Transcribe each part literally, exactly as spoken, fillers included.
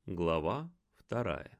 Глава вторая.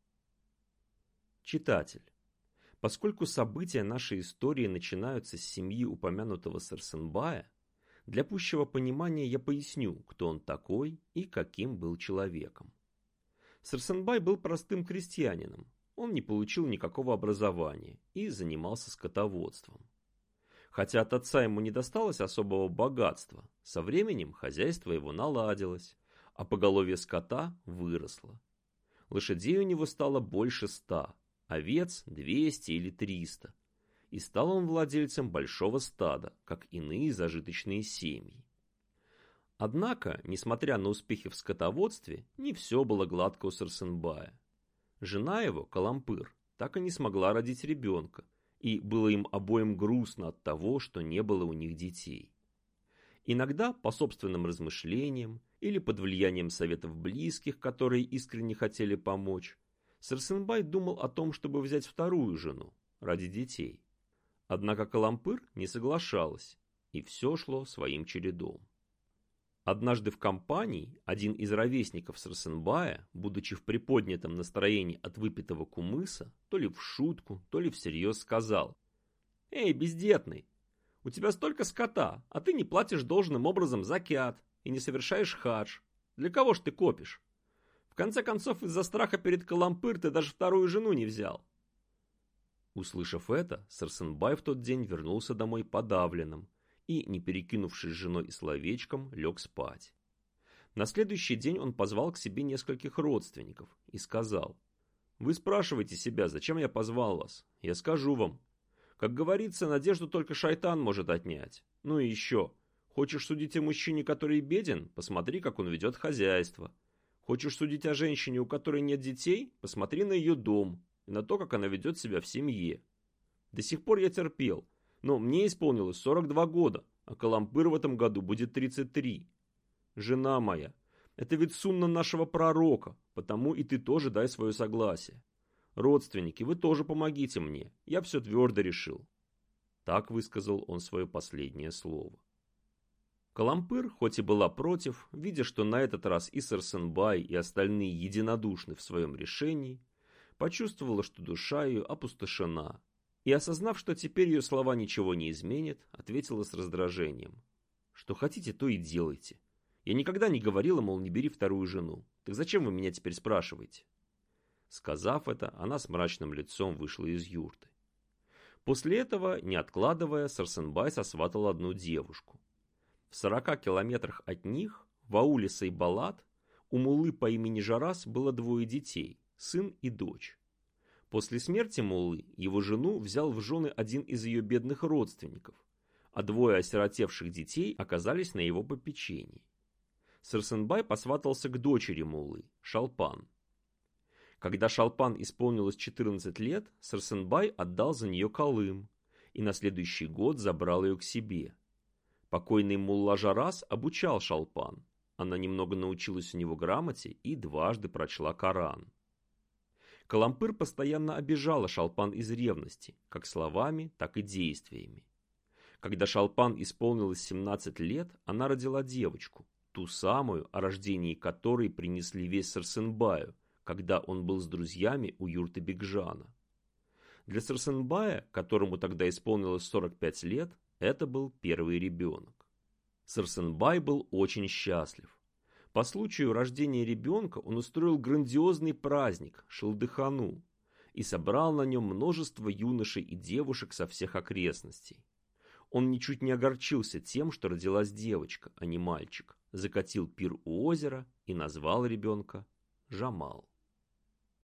Читатель, поскольку события нашей истории начинаются с семьи упомянутого Сарсенбая, для пущего понимания я поясню, кто он такой и каким был человеком. Сарсенбай был простым крестьянином, он не получил никакого образования и занимался скотоводством. Хотя от отца ему не досталось особого богатства, со временем хозяйство его наладилось, а поголовье скота выросло. Лошадей у него стало больше ста, овец двести или триста. И стал он владельцем большого стада, как иные зажиточные семьи. Однако, несмотря на успехи в скотоводстве, не все было гладко у Сарсенбая. Жена его, Калампыр, так и не смогла родить ребенка, и было им обоим грустно от того, что не было у них детей. Иногда, по собственным размышлениям или под влиянием советов близких, которые искренне хотели помочь, Сарсенбай думал о том, чтобы взять вторую жену ради детей. Однако Калампыр не соглашалась, и все шло своим чередом. Однажды в компании один из ровесников Сарсенбая, будучи в приподнятом настроении от выпитого кумыса, то ли в шутку, то ли всерьез сказал: «Эй, бездетный, у тебя столько скота, а ты не платишь должным образом закят и не совершаешь хадж. Для кого ж ты копишь? В конце концов, из-за страха перед Калампыр ты даже вторую жену не взял». Услышав это, Сарсенбай в тот день вернулся домой подавленным и, не перекинувшись с женой и словечком, лег спать. На следующий день он позвал к себе нескольких родственников и сказал: «Вы спрашиваете себя, зачем я позвал вас? Я скажу вам. Как говорится, надежду только шайтан может отнять. Ну и еще, хочешь судить о мужчине, который беден? Посмотри, как он ведет хозяйство. Хочешь судить о женщине, у которой нет детей? Посмотри на ее дом и на то, как она ведет себя в семье. До сих пор я терпел, но мне исполнилось сорок два года, а Калампыр в этом году будет тридцать три. Жена моя, это ведь сунна нашего пророка, потому и ты тоже дай свое согласие. Родственники, вы тоже помогите мне, я все твердо решил». Так высказал он свое последнее слово. Калампыр, хоть и была против, видя, что на этот раз и Сарсенбай, и остальные единодушны в своем решении, почувствовала, что душа ее опустошена, и, осознав, что теперь ее слова ничего не изменят, ответила с раздражением: «Что хотите, то и делайте. Я никогда не говорила, мол, не бери вторую жену. Так зачем вы меня теперь спрашиваете?» Сказав это, она с мрачным лицом вышла из юрты. После этого, не откладывая, Сарсенбай сосватал одну девушку. В сорока километрах от них, в ауле Сайбалат, у муллы по имени Жарас было двое детей, сын и дочь. После смерти муллы его жену взял в жены один из ее бедных родственников, а двое осиротевших детей оказались на его попечении. Сарсенбай посватался к дочери муллы, Шалпан. Когда Шалпан исполнилось четырнадцать лет, Сарсенбай отдал за нее Колым и на следующий год забрал ее к себе. Покойный мулла Жарас обучал Шалпан. Она немного научилась у него грамоте и дважды прочла Коран. Калампыр постоянно обижала Шалпан из ревности, как словами, так и действиями. Когда Шалпан исполнилось семнадцать лет, она родила девочку, ту самую, о рождении которой принесли весть Сарсенбаю, когда он был с друзьями у юрты Бекжана. Для Сарсенбая, которому тогда исполнилось сорок пять лет, это был первый ребенок. Сарсенбай был очень счастлив. По случаю рождения ребенка он устроил грандиозный праздник Шылдыхану и собрал на нем множество юношей и девушек со всех окрестностей. Он ничуть не огорчился тем, что родилась девочка, а не мальчик, закатил пир у озера и назвал ребенка Жамал.